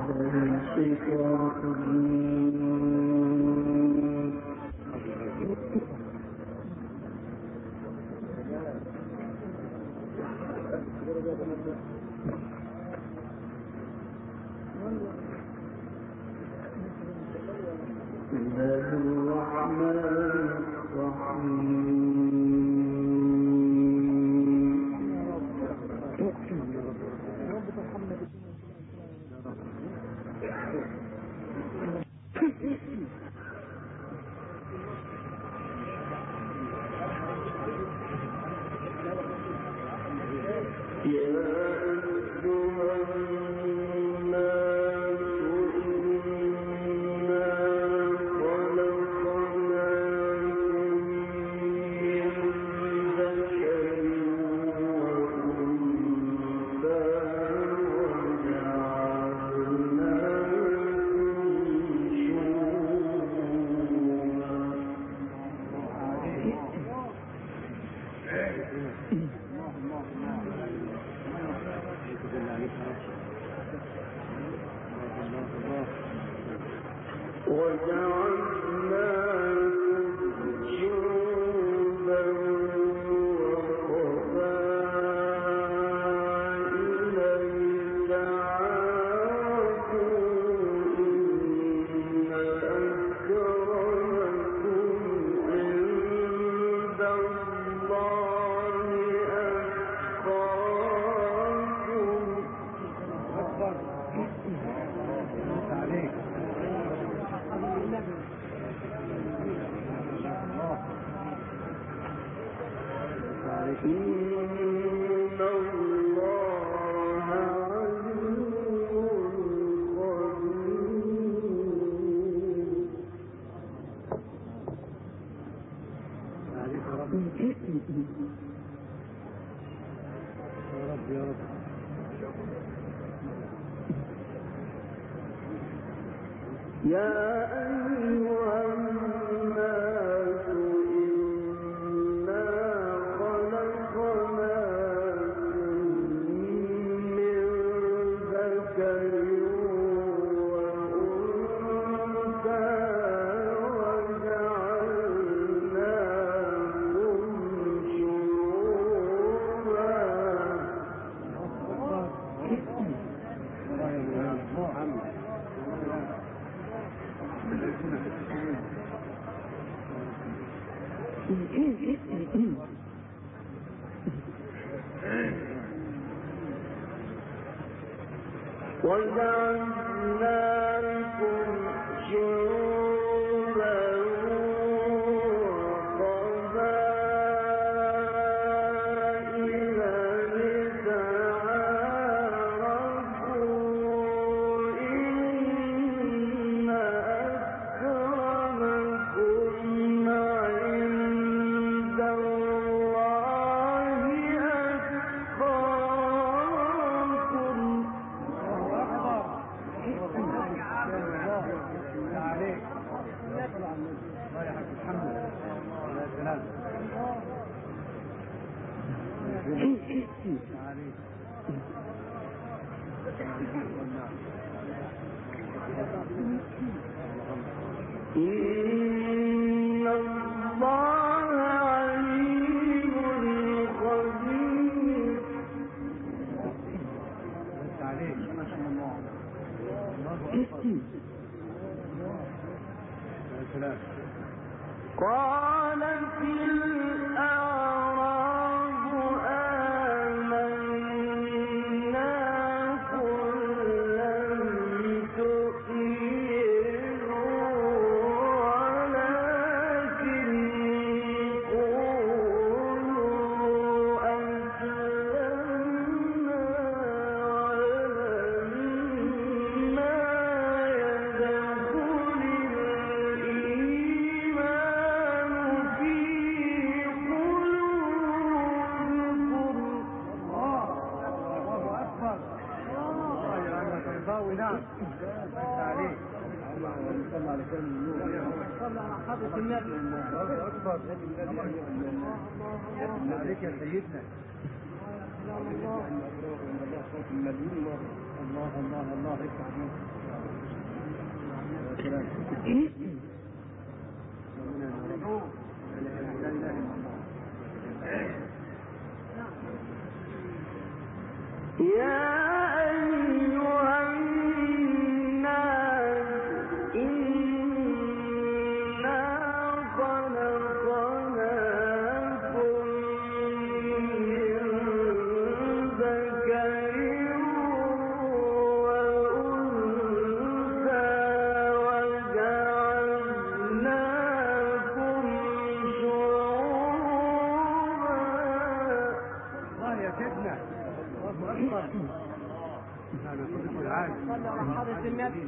عليك يا سيدنا. الله الله الله يفتح عليك. يا أيها الناس إنا خلقناكم من ذكر وأنثى وجعلناكم شعوبا. يا سيدنا الله أكبر. صلى على حضرة النبي.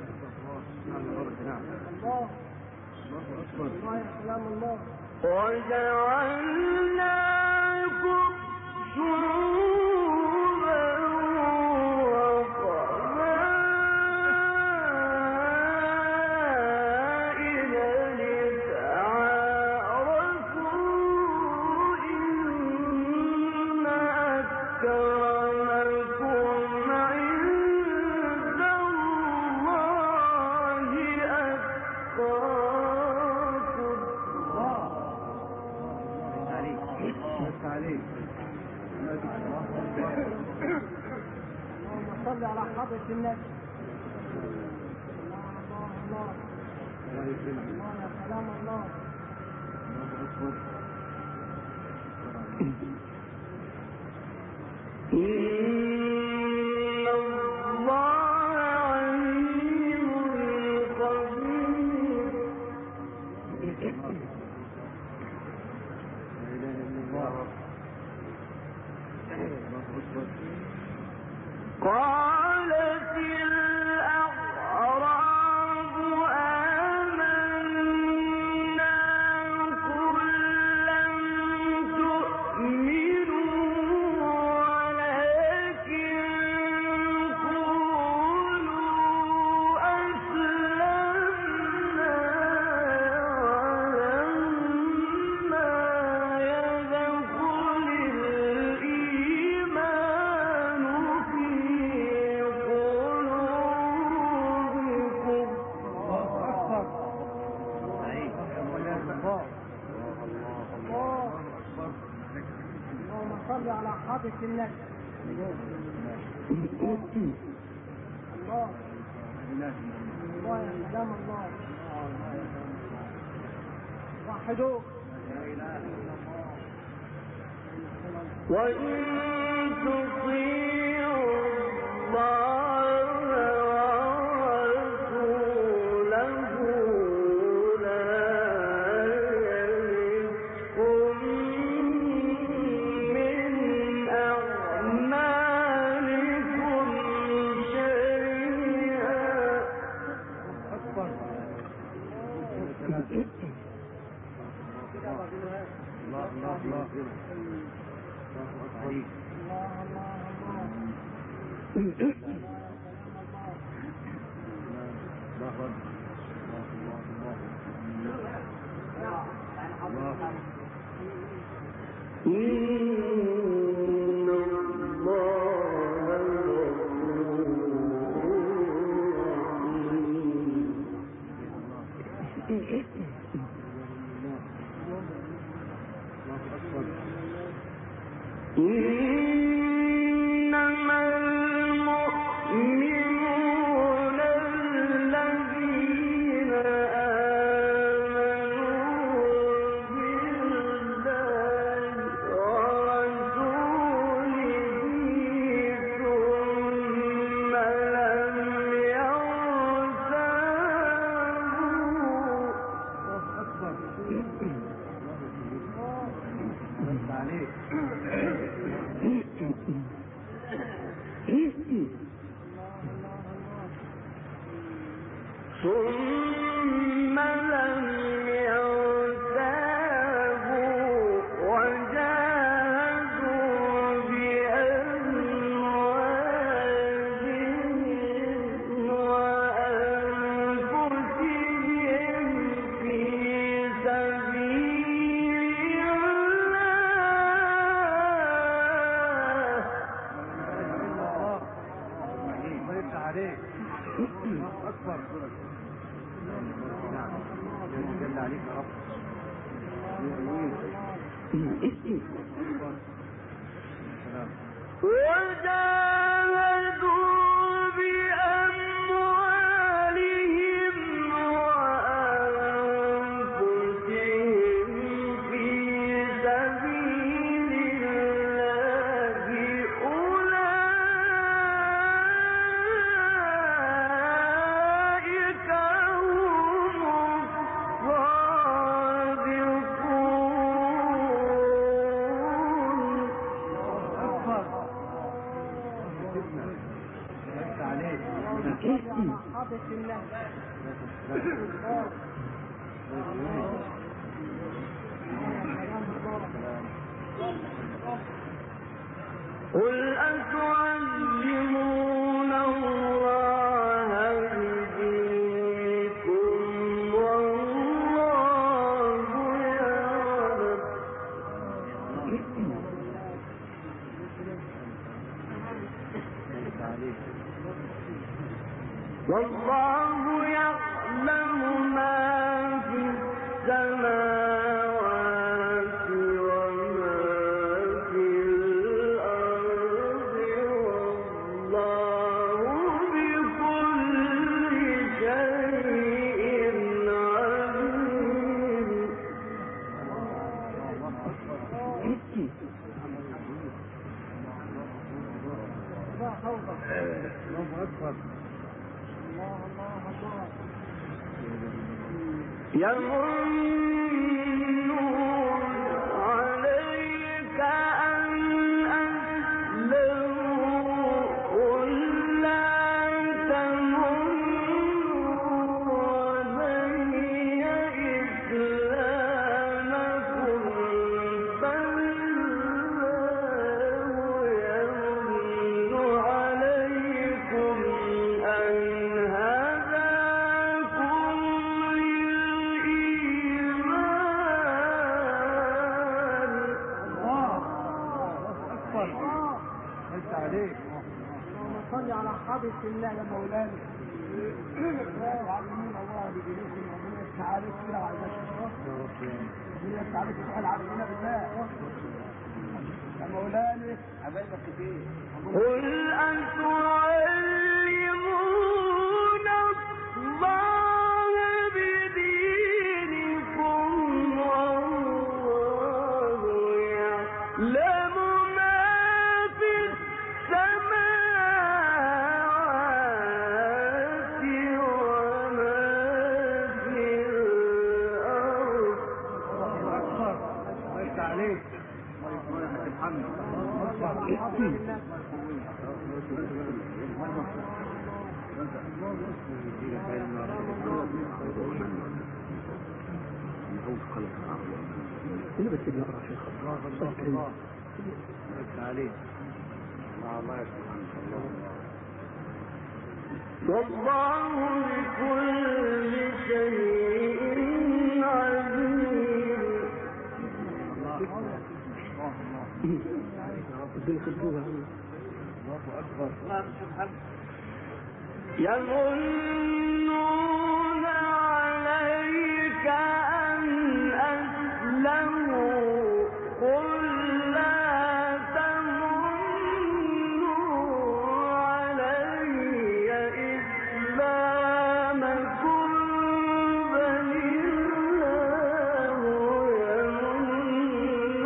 الله أكبر. الله يا سلام الله. وجعلناكم شعوبا وقبائل لتعارفوا إن أكرمكم عند الله أتقاكم. عليك. اللهم صل على حضرة النبي. الله الله يا سلام الله. إن الله عليم خبير. قالت الأعراب آمنا قل لم تؤمنوا ولكن قولوا أسلمنا ولما يدخل الإيمان في قلوبكم. اللهم صل على حضرة النبي. الله الله يا سلام الله. وحدوه. وإن تطيعوا الله ورسوله لا يلدكم من أعمالكم شيئا. إن الله إنما المؤمنون الذين آمنوا بالله ورسوله ثم لم يرتابوا وجاهدوا بأموالهم وأنفسهم في سبيل الله. عليك. الله أكبر. نعم. جل عليك يا رب. وجاهدوا بأموالهم وأنفسهم في سبيل الله أولئك هم حافظ الله. قل أتعلمون الله بدينكم والله يعلم. والله يعلم ما في السماوات وما في الأرض والله بكل شيء عليم. الله أكبر. يمنون عليك أن أسلموا قل لا تمنوا علي إسلامكم بل الله يمن عليكم أن هداكم للإيمان. الله أكبر. أنت عليك. اللهم صل على حضرة الله يا مولانا. تعلمون الله بدينكم ومن التعاليم كده على من التعاليم تسأل علينا بالله يا مولانا. عبادك كتير. قل أتعلمون الله بدينكم والله يعلم ما في السماوات وما في الأرض. الله أكبر. أنت عليك. الله يحمد الحمد. هنا بس بنقرا شيخ. الله عليك. الله والله بكل شيء عليم. الله أكبر. يمنون عليك أن أسلموا قل لا تمنوا علي إسلامكم بل الله يمن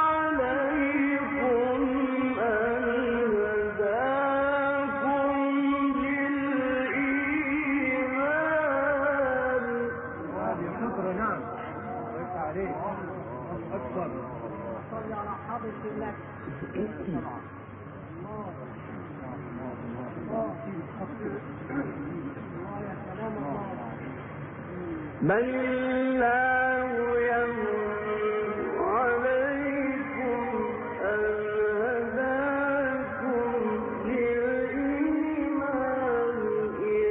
عليكم أن هداكم للإيمان. هذه شكر. نعم. أنت عليك. أكبر. صل على حضرة الله. بل الله يمن عليكم أن هداكم للإيمان إن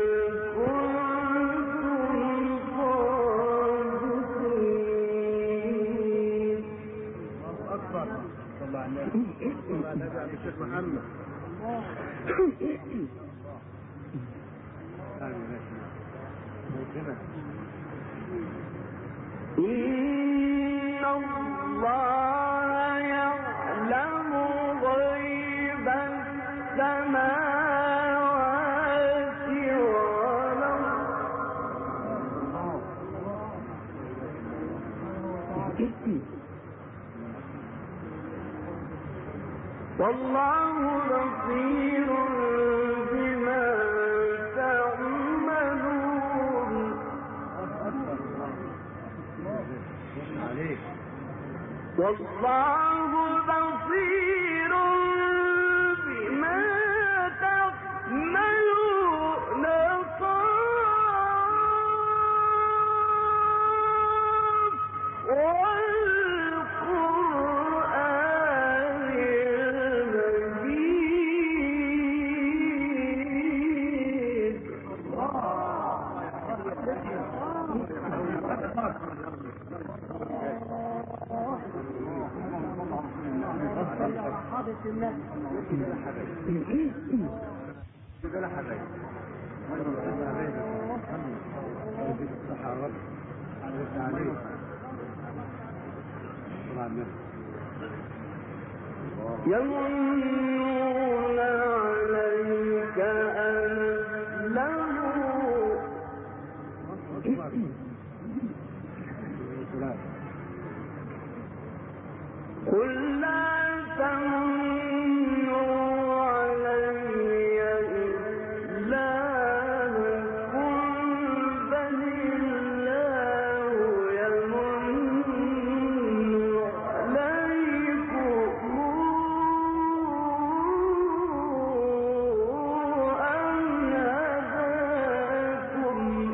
كنتم صادقين. الله أكبر. صلى على النبي. صلى على النبي عليه الشيخ محمد. إن الله يعلم غيب السماوات والله بصير بما تعملون والله بصير بما تعملون والقرآن المجيد يمنون عليك أن أسلموا قل لا تمنوا علي إسلامكم بل الله يمن عليكم أن هداكم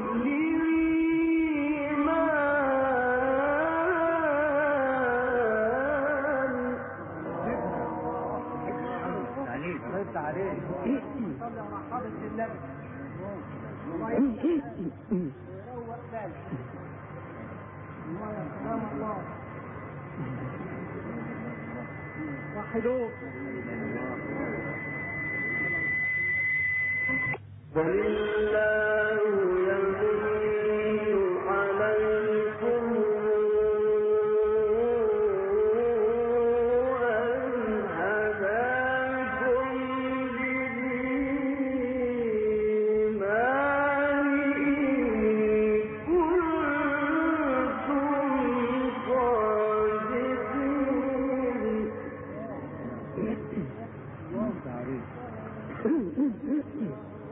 ولله يمن عليكم أن هداكم للإيمان إن كنتم صادقين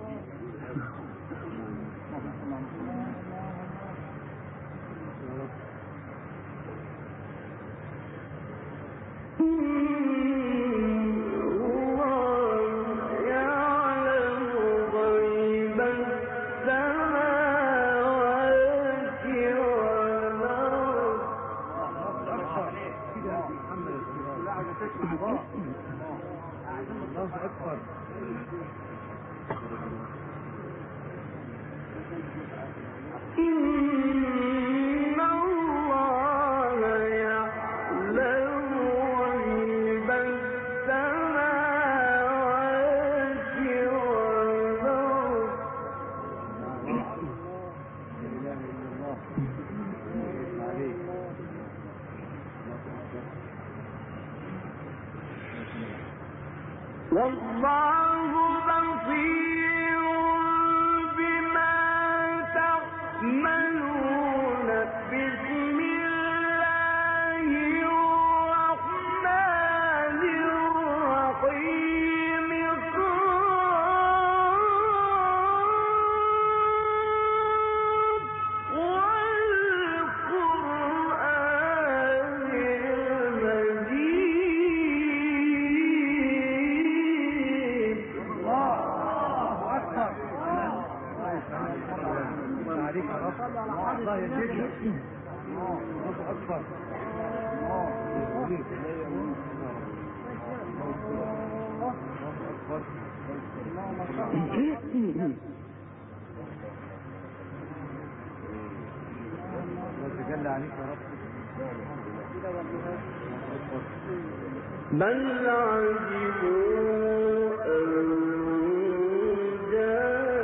إن الله يعلم غيب السماوات والأرض والله بصير بما تعملون بسم الله الرحمن الرحيم والقرآن المجيد الله أكبر الله يجزيك الله أكبر وتجلى عليك يا رب بل عجبوا أن جاءوا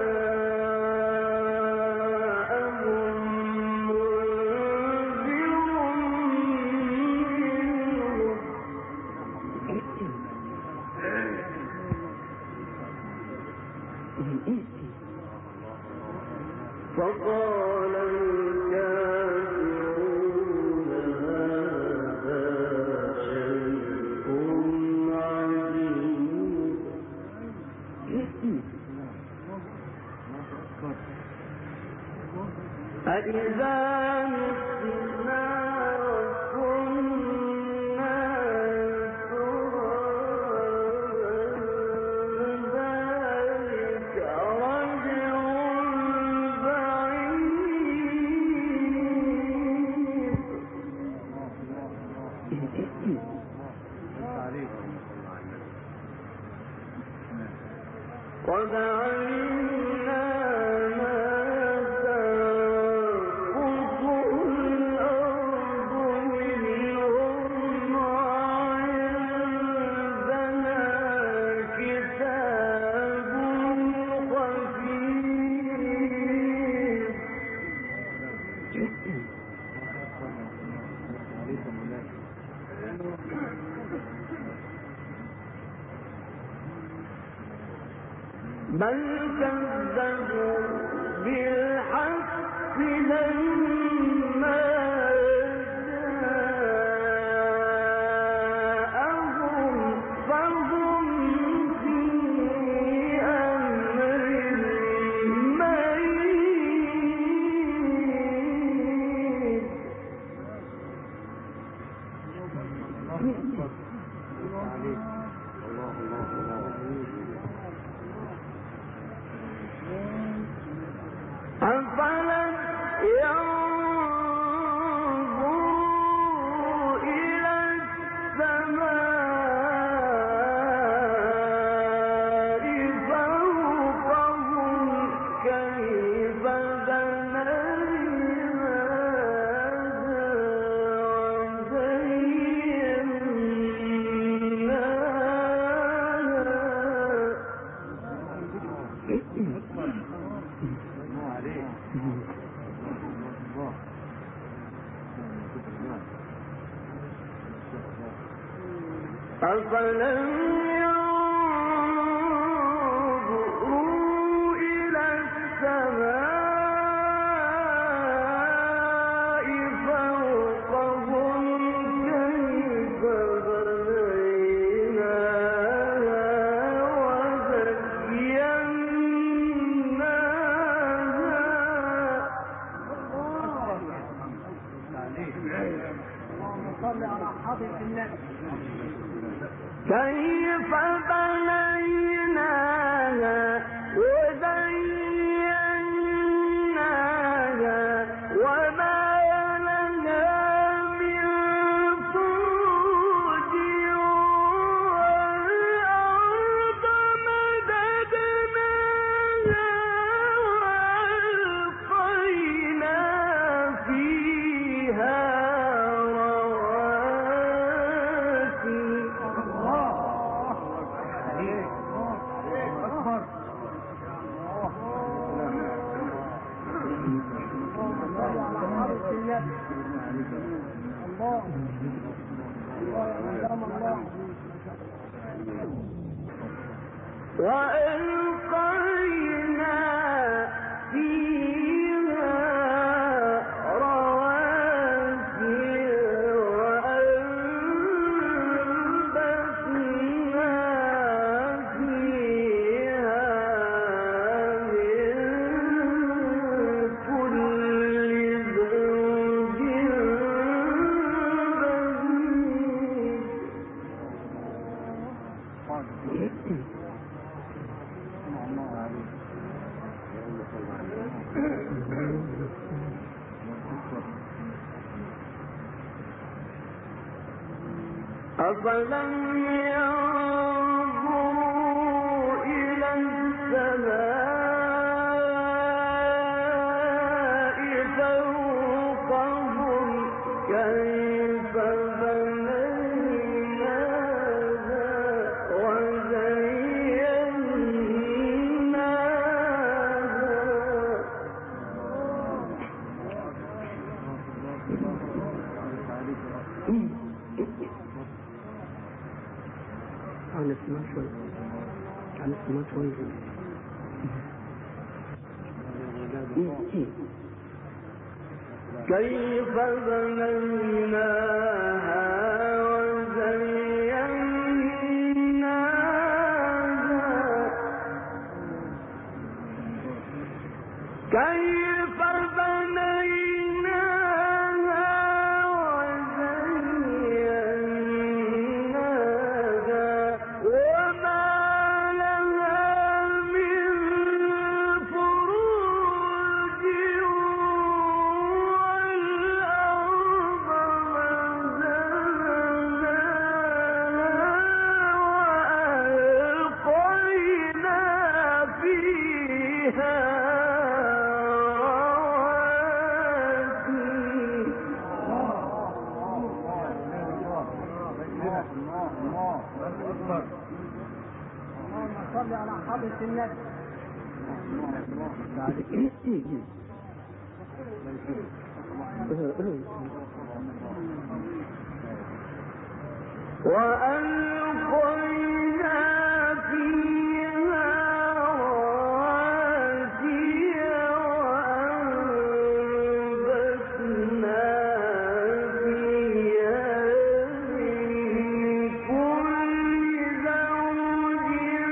فقال الكافرون هذا شيء عجيب أإذا متنا وكنا ترابا ذلك رجع بعيد قد علمنا ما تنقص الأرض منهم وعندنا كتاب بل كذبوا بالحق لما جاءهم فهم في أمر مريض. أفلم ينظروا إلى السماء فوقهم كيف أفلم ينظروا إلى السماء فوقهم كيف بنيناها وزيناها صل على حضرة النبي. كيف بنيناها وزيناها وما لها من فروج والأرض مددناها وألقينا فيها وألقينا فيها رواسي وأنبتنا فيها من كل زوج بهيج. أفلم ينظروا إلى السماء فوقهم كيف بنيناها عن السماء شوي. كيف بنيناها وزيناها كيف بنيناها وزيناها وما لها من فروج والأرض مددناها وألقينا فيها اللهم صل على حضرة النبي. وألقينا فيها رواسي وأنبتنا فيها من كل زوج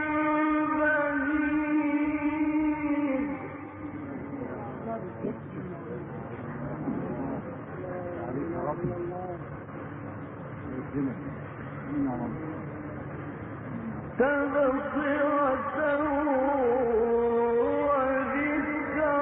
تبصرة وذكرى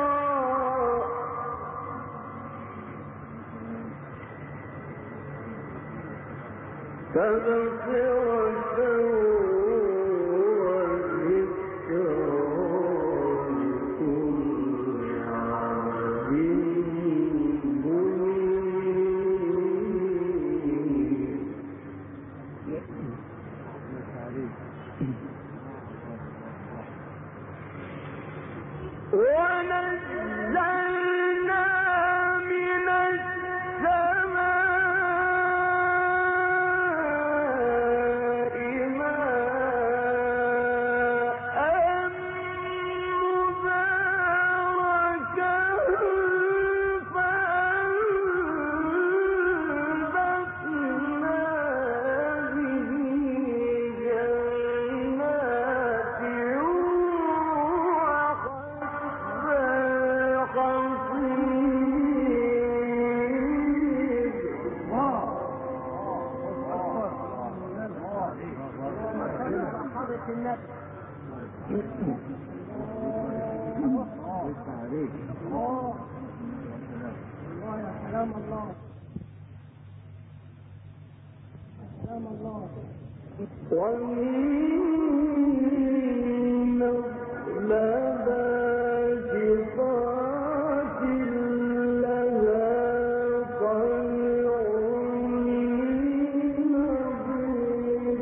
ونزلنا من السماء ماء مباركا فأنبتنا به جنات ومن باسقات لها طلع نضيد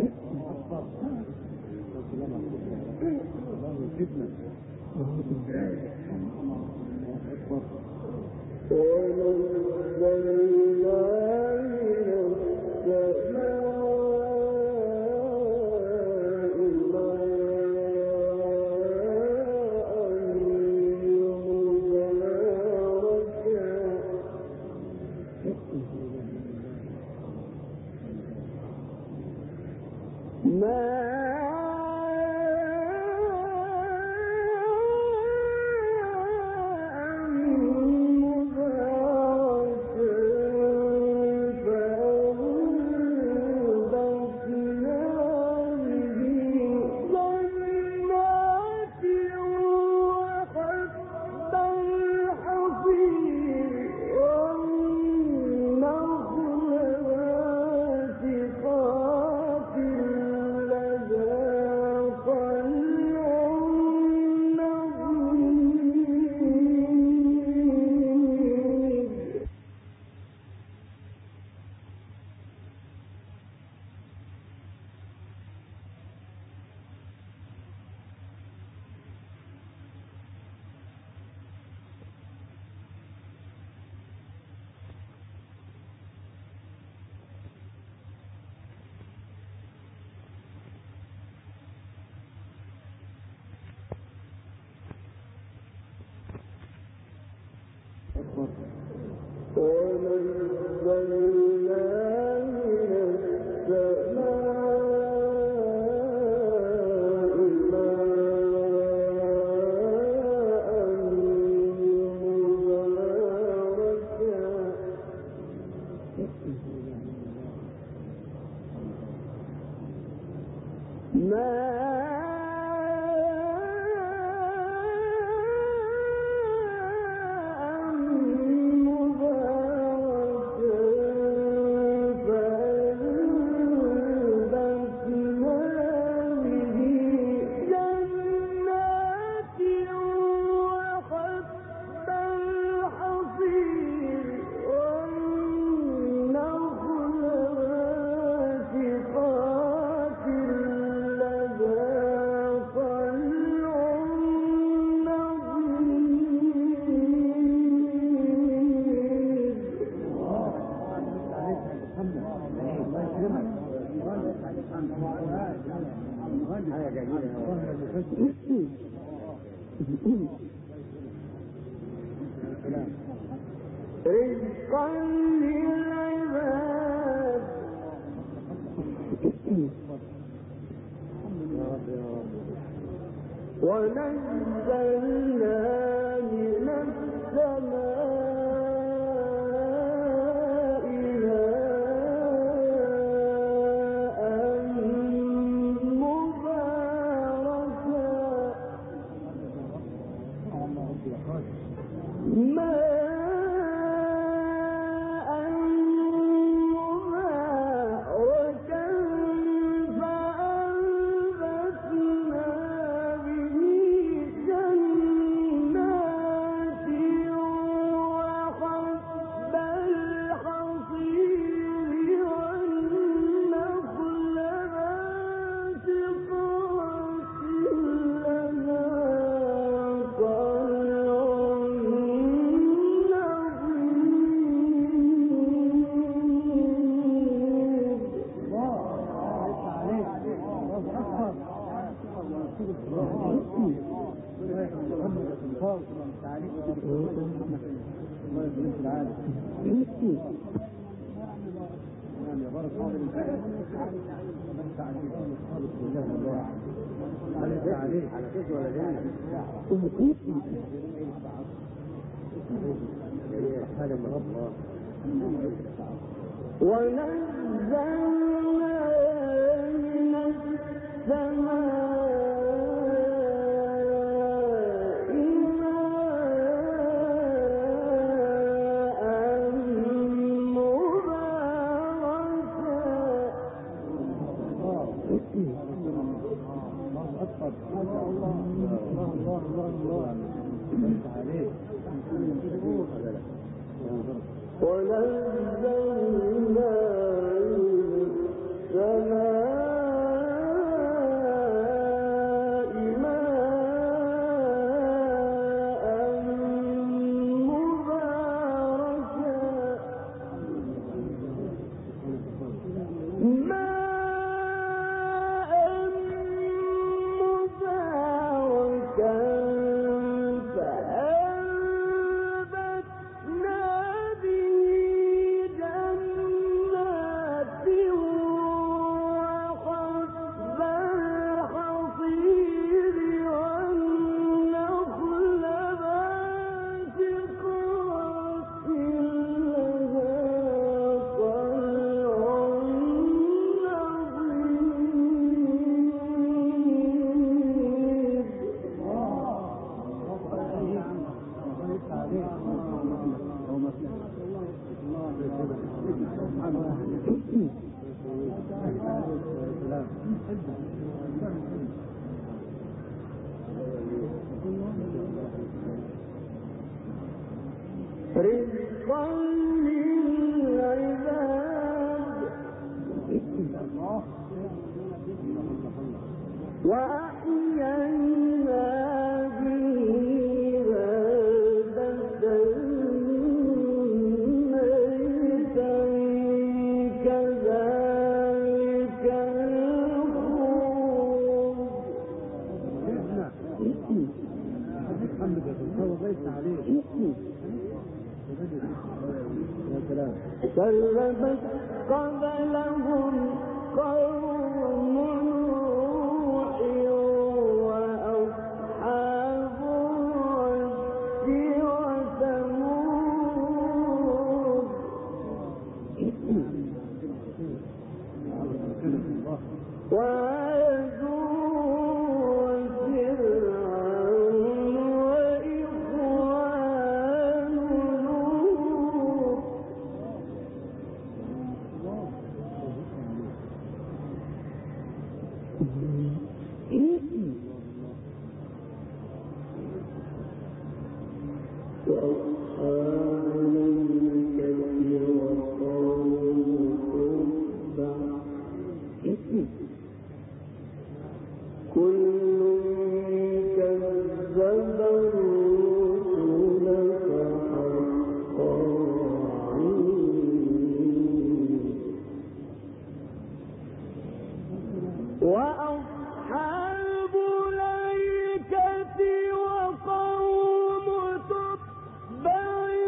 رزقا للعباد ونزلنا من السماء ماء مباركا ونزلنا من السماء ونزلنا من السماء رزقا للعباد وأحيينا به بلدة ميتا كذلك كذبت قبلهم قوم نوح وأصحاب الرس وثمود وعاد وفرعون وإخوان لوط وأصحاب الميكة وقوم تبع كل كذب الرسل فحق وعيد وأصحاب الأيكة وقوم تبع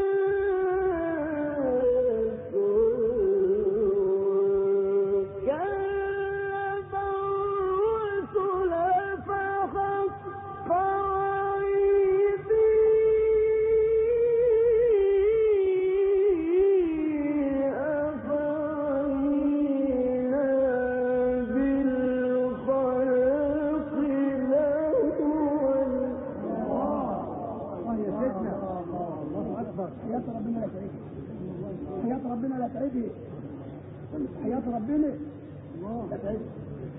كذب الرسل فحق وعيدي أفعينا بالخلق الأول حياة ربنا لا تعيدي حياة ربنا لا تعيدي حياة ربنا لا تعيدي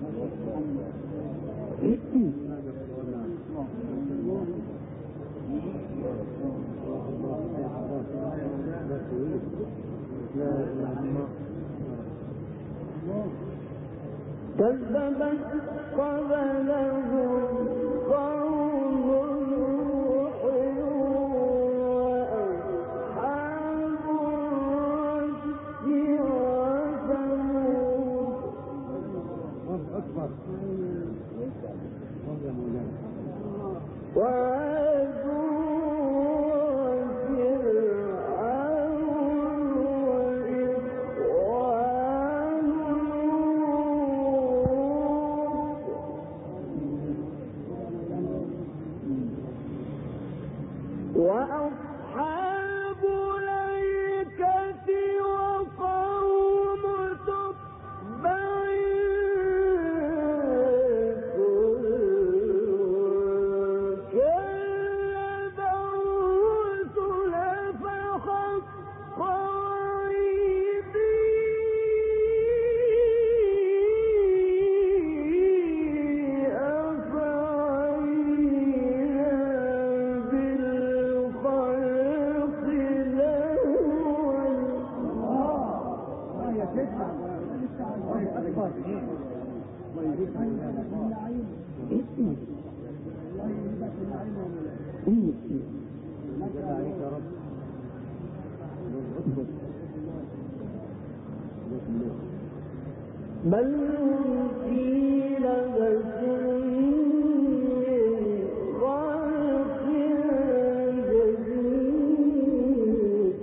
كذبت قبلهم قوم نوح وأصحاب الرس وثمود وعاد وفرعون وإخوان لوط وأصحاب الأيكة وقوم تبع كذب الرسل فحق وعيدي أفعينا بالخلق الأول يا سيدنا أكبر الله يجزيك عليك يا رب بل هم في لبس من خلق جديد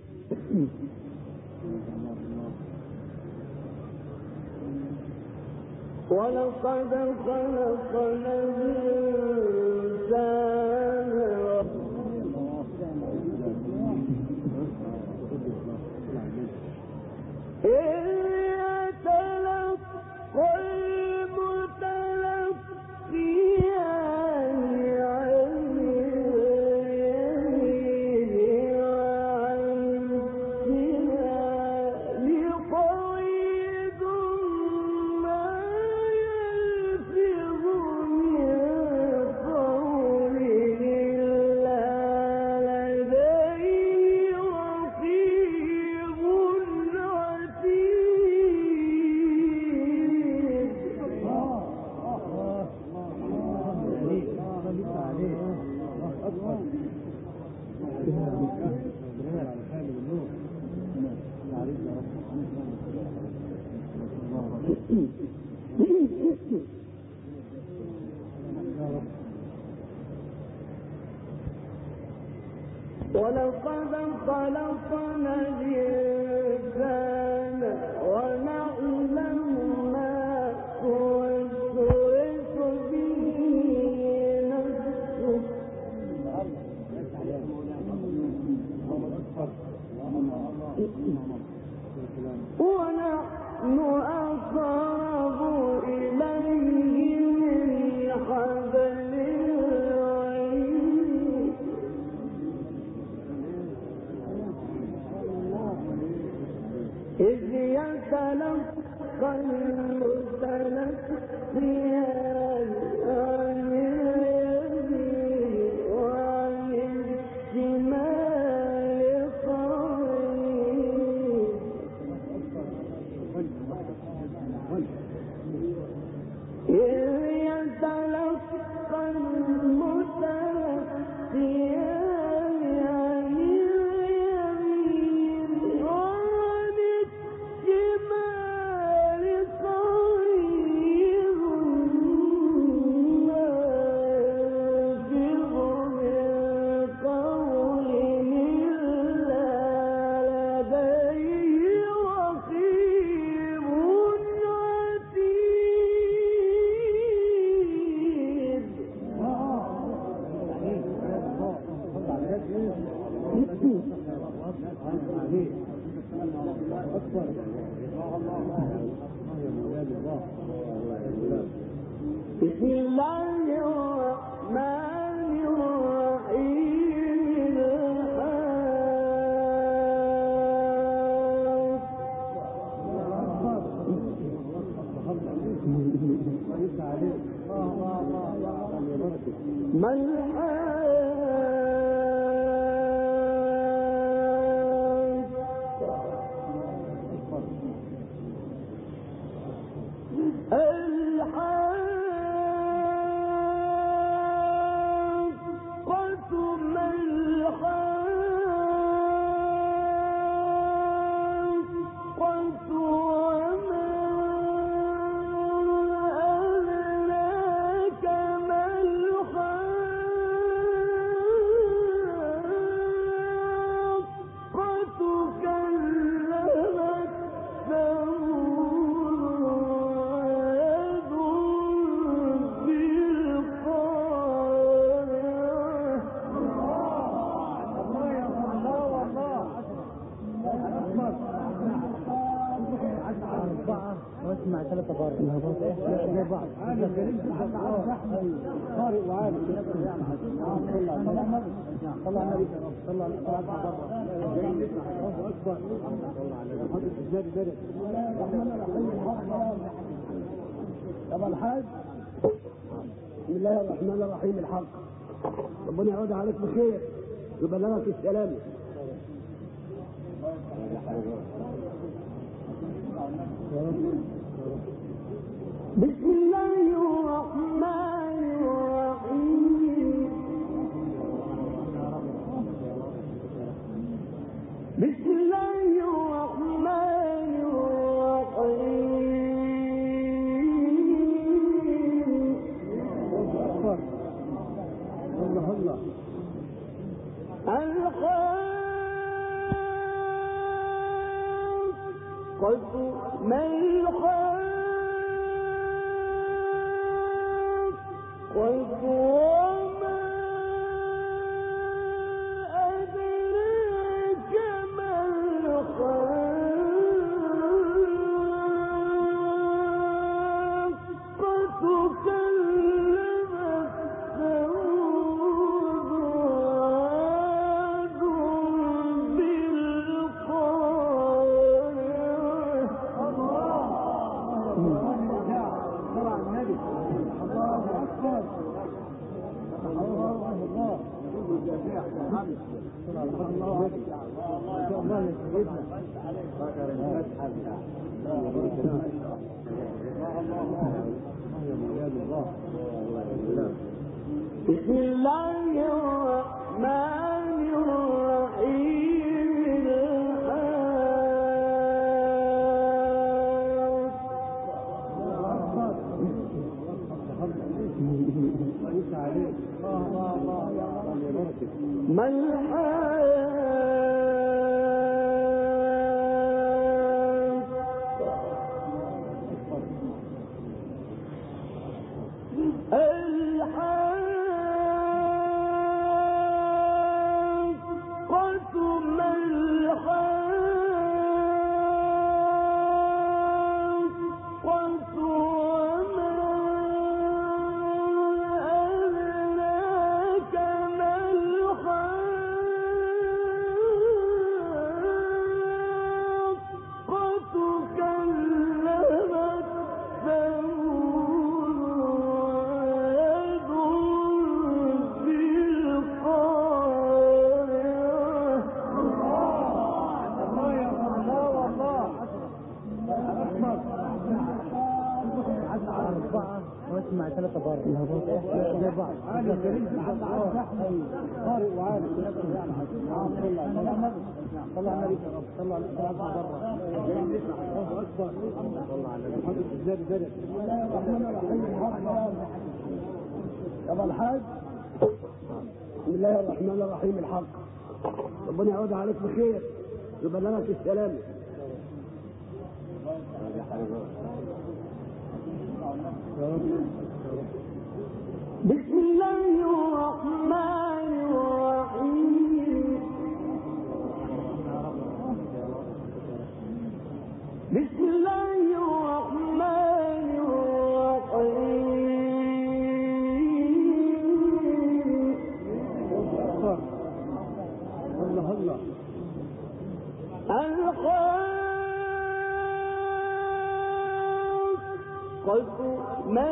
ولقد خلقنا الإنسان إذ يتلقى المتلقيان عن اليمين وعن الشمال قعيد ما ولقد خلقنا الإنسان ونعلم ما توسوس به نفسه ونحن أقرب إليه من حبل الوريد إذ يتلقى المتلقيان عن اليمين وعن الشمال قعيد إذ يتلقى المتلقيان عن اليمين وعن الشمال قعيد ما يلفظ من قول إلا لديه رقيب عتيد بسم الله الرحمن الرحيم ما الحاقة ما الحاقة وما أدراك ما الحاقة كذبت ثمود وعاد بالقارعة واسمع ثلاثة قارئ بعض قارئ وعالم طلع النبي طلع أكبر طبعا الحاج بسم الله الرحمن الرحيم الحق ربنا يعود عليك بخير ويبلغك السلام بسم الله الرحمن الرحيم بسم الله الرحمن الرحيم الله الله الحاقة ما الحاقة وما أدراك ما الحاقة كذبت ثمود وعاد بالقارعة طلع النبي الله أكبر الله الله بسم الله الرحمن الرحيم ما مع ثلاثة بار زي بعض قارئ وعالم طلع النبي طلع يا الحاج بسم الله الرحمن الرحيم. الحق ربنا يعود عليك بخير ويبلغك السلامة. بسم الله الرحمن الرحيم. بسم الله الرحمن الرحيم. الله الله الحق ما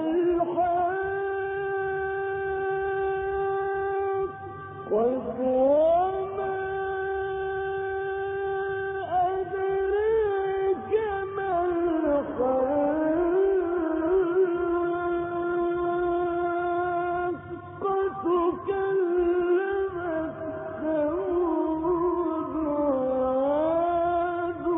الحق وما أدراك ما الحق كذبت ثمود وعاد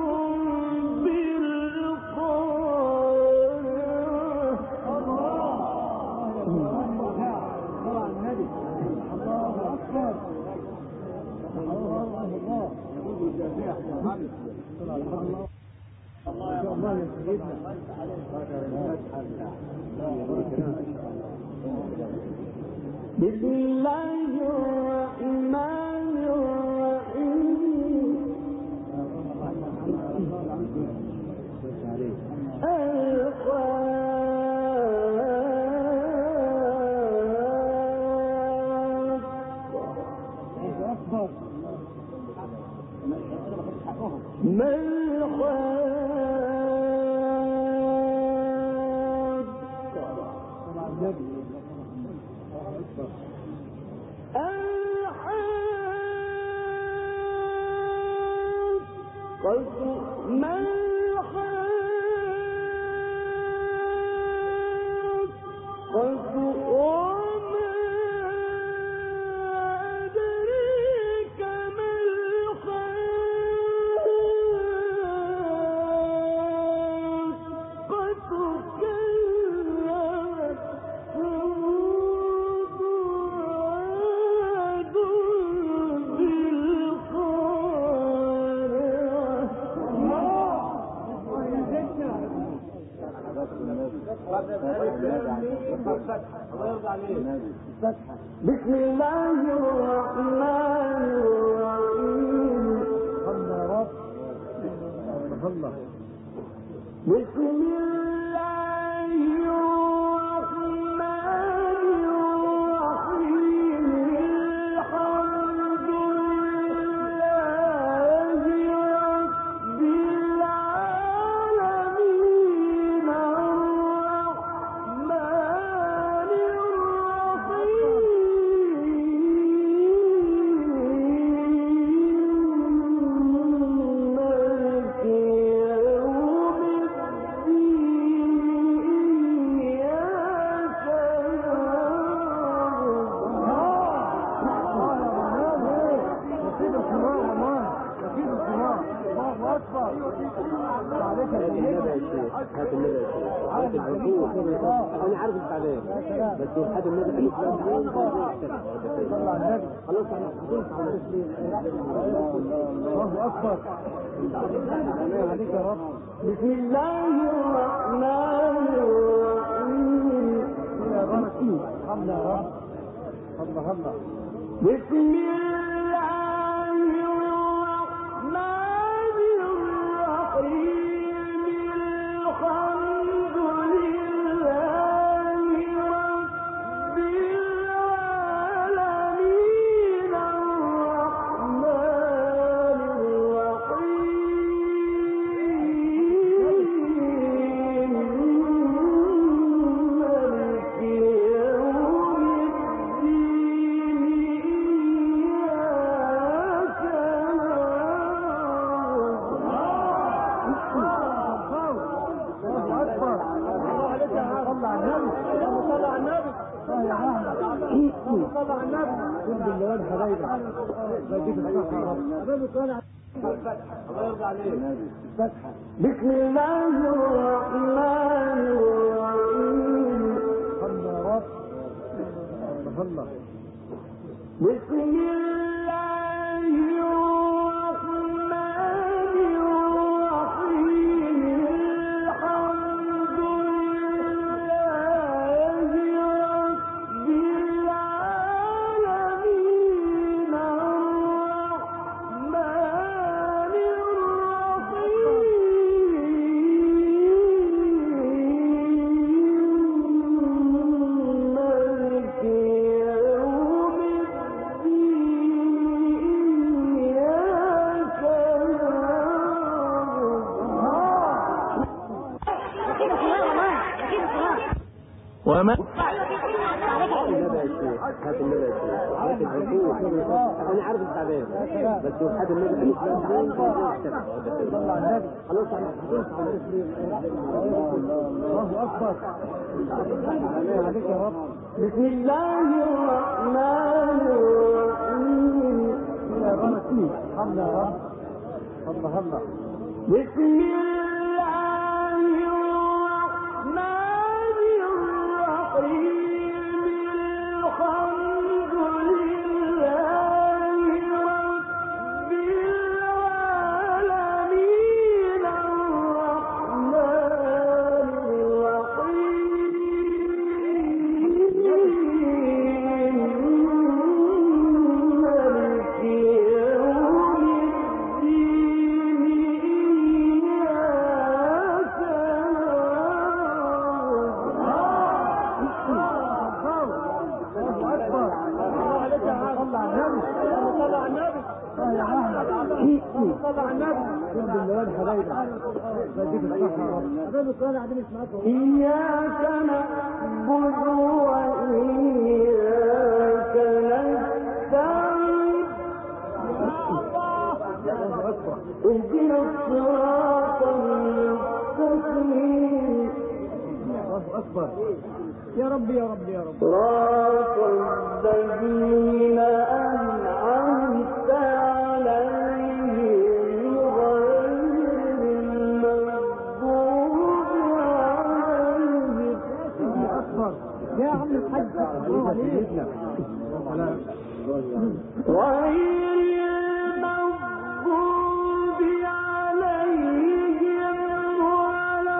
بسم الله الرحمن الرحيم. ما بسم الله الرحمن الرحيم. بسم الله الرحمن الرحيم. الحمد لله رب العالمين. الرحمن الرحيم. مالك يوم الدين. انا عارف التعبير بس حد النبي خلاص الله اكبر. عليك يا رب. بسم الله الرحمن الرحيم. يا رب حمد يا رب. الله الله. بسم الله الرحمن الرحيم. الحمد لله رب العالمين. الرحمن الرحيم. مالك يوم بسم الله الرحمن الرحيم. بسم الله الرحمن الرحيم. الحمد لله رب العالمين. الرحمن الرحيم. مالك يوم وما انا عارف التعبير بس حد النبي خلاص الله اكبر. عليك يا رب. بسم الله الرحمن الرحيم. يا رب حمد يا رب. الله الله. بسم الله الرحمن الرحيم. الحمد لله رب العالمين. الرحمن الرحيم. مالك يوم الدين. إياك إياك نعبد وإياك نستعين. اهدنا الصراط المستقيم. الله اكبر. يا رب يا رب يا رب. صراط الذين أنعمت عليهم غير المغضوب عليهم. اكبر يا عم الحاج. الله عليك. غير المغضوب عليهم ولا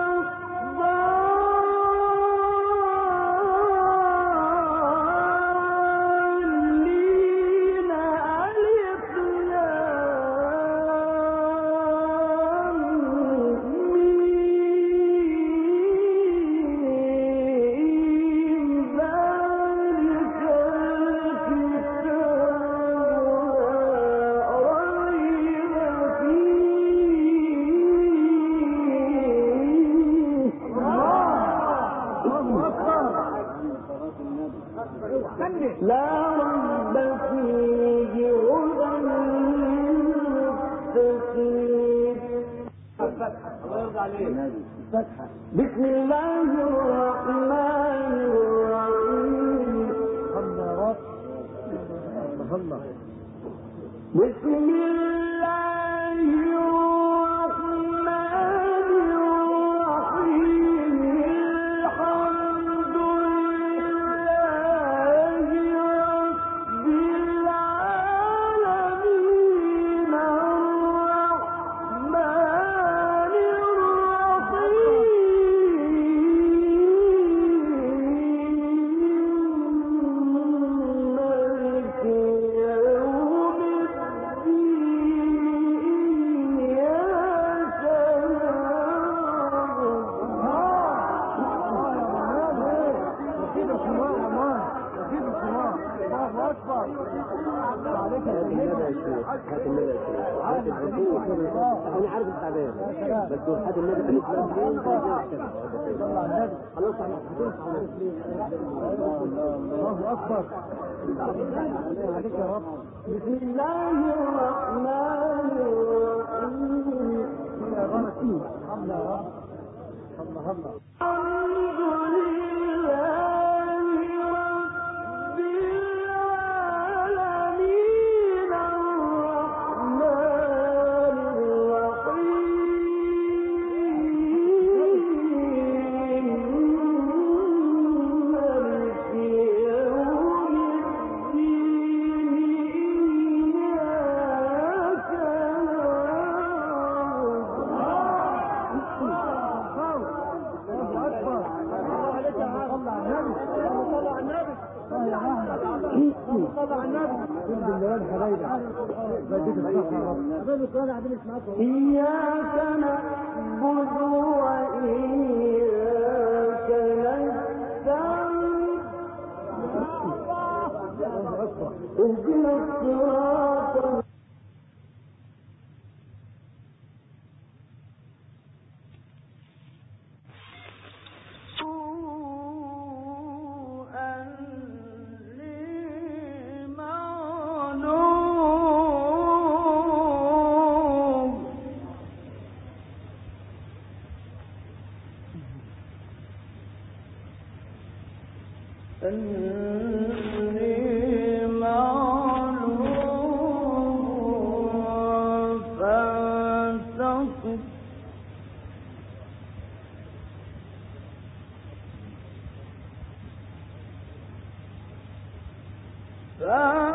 الضالين. ألف لام ميم. ذلك لا ريب فيه هدى للمتقين. بسم الله الرحمن الرحيم. بسم الله الرحمن الرحيم. انا عارف التعبير بس هات النبي خلاص الله اكبر. عليك يا رب. بسم الله الرحمن الرحيم. يا رب الله يا رب. الله الله. الحمد لله رب العالمين الرحمن الرحيم مالك يوم الدين إياك إياك نعبد وإياك نستعين اهدنا الصراط فانتصر